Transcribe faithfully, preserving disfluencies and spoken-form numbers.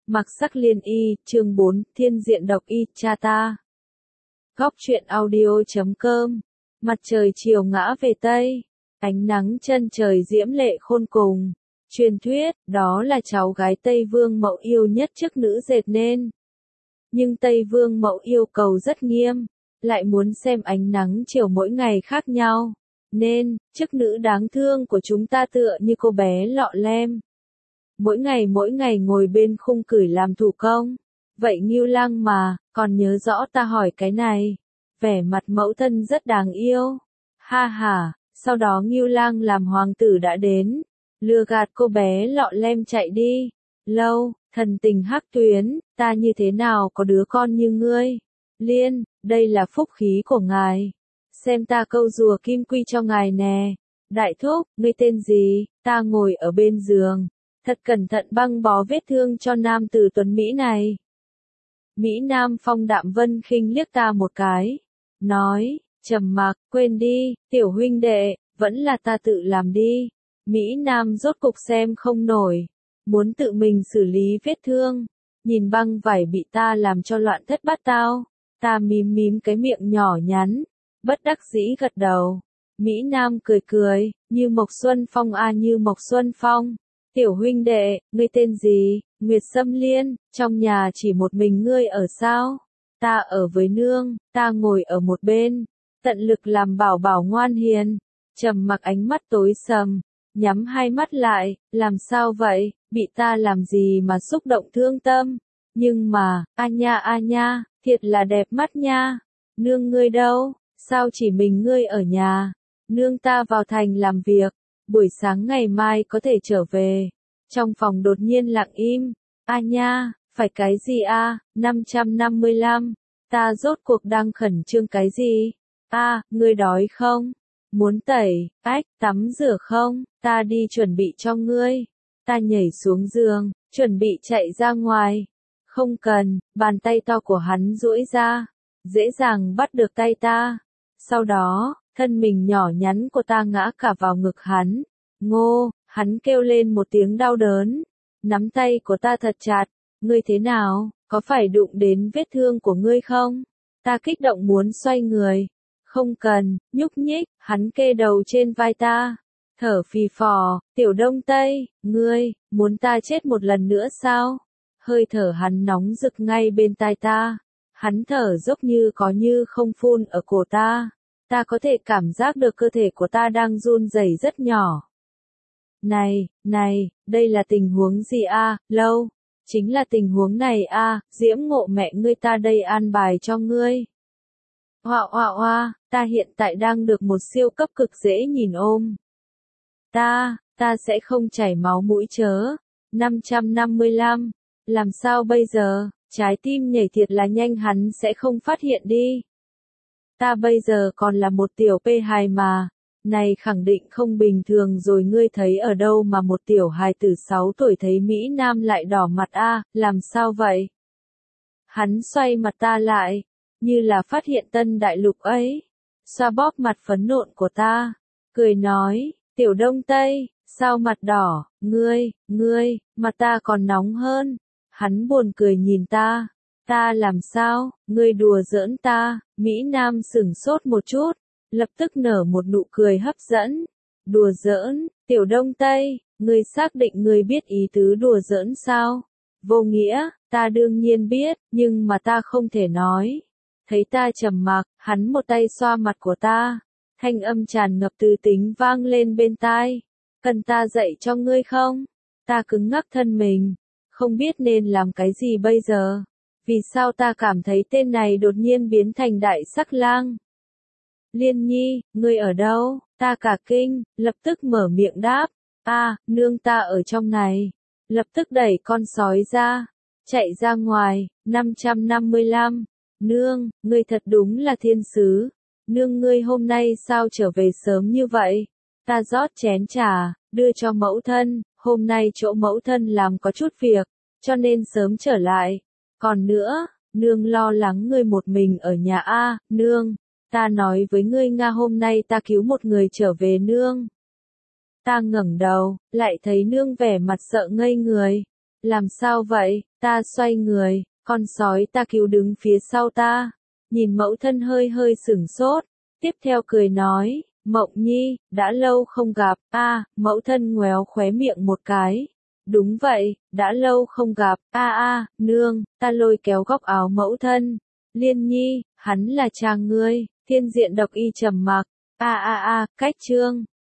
Mặc sắc liên y, chương bốn, thiên diện độc y, cha ta. Góc truyện audio chấm com. Mặt trời chiều ngã về Tây. Ánh nắng chân trời diễm lệ khôn cùng. Truyền thuyết, đó là cháu gái Tây Vương Mậu yêu nhất chức nữ dệt nên. Nhưng Tây Vương Mậu yêu cầu rất nghiêm, lại muốn xem ánh nắng chiều mỗi ngày khác nhau. Nên, chức nữ đáng thương của chúng ta tựa như cô bé lọ lem. Mỗi ngày mỗi ngày ngồi bên khung cửi làm thủ công. Vậy Ngưu Lang mà, còn nhớ rõ ta hỏi cái này. Vẻ mặt mẫu thân rất đáng yêu. Ha ha, sau đó Ngưu Lang làm hoàng tử đã đến. Lừa gạt cô bé lọ lem chạy đi. Lâu, thần tình hắc tuyến, ta như thế nào có đứa con như ngươi. Liên, đây là phúc khí của ngài. Xem ta câu rùa kim quy cho ngài nè. Đại thúc, ngươi tên gì? Ta ngồi ở bên giường. Thật cẩn thận băng bó vết thương cho nam tử tuấn Mỹ này. Mỹ Nam Phong đạm vân khinh liếc ta một cái. Nói, trầm mặc, quên đi, tiểu huynh đệ, vẫn là ta tự làm đi. Mỹ Nam rốt cục xem không nổi. Muốn tự mình xử lý vết thương. Nhìn băng vải bị ta làm cho loạn thất bát tao. Ta mím mím cái miệng nhỏ nhắn. Bất đắc dĩ gật đầu. Mỹ Nam cười cười, như Mộc Xuân Phong a à như Mộc Xuân Phong. Tiểu huynh đệ, ngươi tên gì? Nguyệt Sâm Liên, trong nhà chỉ một mình ngươi ở sao? Ta ở với nương, ta ngồi ở một bên, tận lực làm bảo bảo ngoan hiền. Trầm mặc ánh mắt tối sầm, nhắm hai mắt lại, làm sao vậy, bị ta làm gì mà xúc động thương tâm? Nhưng mà, a nha a nha, thiệt là đẹp mắt nha. Nương ngươi đâu? Sao chỉ mình ngươi ở nhà? Nương ta vào thành làm việc. Buổi sáng ngày mai có thể trở về. Trong phòng đột nhiên lặng im. A nha, phải cái gì a? năm trăm năm mươi lăm. Ta rốt cuộc đang khẩn trương cái gì? A, ngươi đói không? Muốn tẩy, ách, tắm rửa không? Ta đi chuẩn bị cho ngươi. Ta nhảy xuống giường, chuẩn bị chạy ra ngoài. Không cần, bàn tay to của hắn duỗi ra. Dễ dàng bắt được tay ta. Sau đó, thân mình nhỏ nhắn của ta ngã cả vào ngực hắn. Ngô, hắn kêu lên một tiếng đau đớn. Nắm tay của ta thật chặt. Ngươi thế nào, có phải đụng đến vết thương của ngươi không? Ta kích động muốn xoay người. Không cần, nhúc nhích, hắn kê đầu trên vai ta. Thở phì phò, tiểu Đông Tây, ngươi, muốn ta chết một lần nữa sao? Hơi thở hắn nóng rực ngay bên tai ta. Hắn thở dốc như có như không phun ở cổ ta. Ta có thể cảm giác được cơ thể của ta đang run rẩy rất nhỏ. Này, này, đây là tình huống gì a? Lâu, chính là tình huống này a, Diễm Ngộ mẹ ngươi ta đây an bài cho ngươi. Hoa hoa hoa, ta hiện tại đang được một siêu cấp cực dễ nhìn ôm. Ta, ta sẽ không chảy máu mũi chớ. năm trăm năm mươi lăm, làm sao bây giờ, trái tim nhảy thiệt là nhanh hắn sẽ không phát hiện đi. Ta bây giờ còn là một tiểu pê hài mà. Này khẳng định không bình thường rồi, ngươi thấy ở đâu mà một tiểu hài tử sáu tuổi thấy Mỹ Nam lại đỏ mặt a, làm sao vậy? Hắn xoay mặt ta lại, như là phát hiện tân đại lục ấy, xoa bóp mặt phấn nộn của ta, cười nói, tiểu Đông Tây, sao mặt đỏ, ngươi, ngươi, mặt ta còn nóng hơn. Hắn buồn cười nhìn ta, ta làm sao, ngươi đùa giỡn ta, Mỹ Nam sửng sốt một chút. Lập tức nở một nụ cười hấp dẫn. Đùa giỡn, tiểu Đông Tây, ngươi xác định ngươi biết ý tứ đùa giỡn sao? Vô nghĩa, ta đương nhiên biết, nhưng mà ta không thể nói. Thấy ta trầm mặc, hắn một tay xoa mặt của ta. Thanh âm tràn ngập từ tính vang lên bên tai. Cần ta dạy cho ngươi không? Ta cứng ngắc thân mình, không biết nên làm cái gì bây giờ. Vì sao ta cảm thấy tên này đột nhiên biến thành đại sắc lang? Liên Nhi, ngươi ở đâu? Ta cả kinh, lập tức mở miệng đáp. A, à, nương ta ở trong này. Lập tức đẩy con sói ra. Chạy ra ngoài, năm trăm năm mươi lăm. Nương, ngươi thật đúng là thiên sứ. Nương ngươi hôm nay sao trở về sớm như vậy? Ta rót chén trà, đưa cho mẫu thân. Hôm nay chỗ mẫu thân làm có chút việc, cho nên sớm trở lại. Còn nữa, nương lo lắng ngươi một mình ở nhà a, à, nương. Ta nói với ngươi Nga hôm nay ta cứu một người trở về nương. Ta ngẩng đầu, lại thấy nương vẻ mặt sợ ngây người. Làm sao vậy? Ta xoay người, con sói ta cứu đứng phía sau ta. Nhìn mẫu thân hơi hơi sửng sốt, tiếp theo cười nói, Mộng Nhi, đã lâu không gặp, a, à, mẫu thân ngoéo khóe miệng một cái. Đúng vậy, đã lâu không gặp, a à, a, à, nương, ta lôi kéo góc áo mẫu thân. Liên Nhi, hắn là cha ngươi. Thiên Diện Độc Y trầm mặc, a a a, cách chương.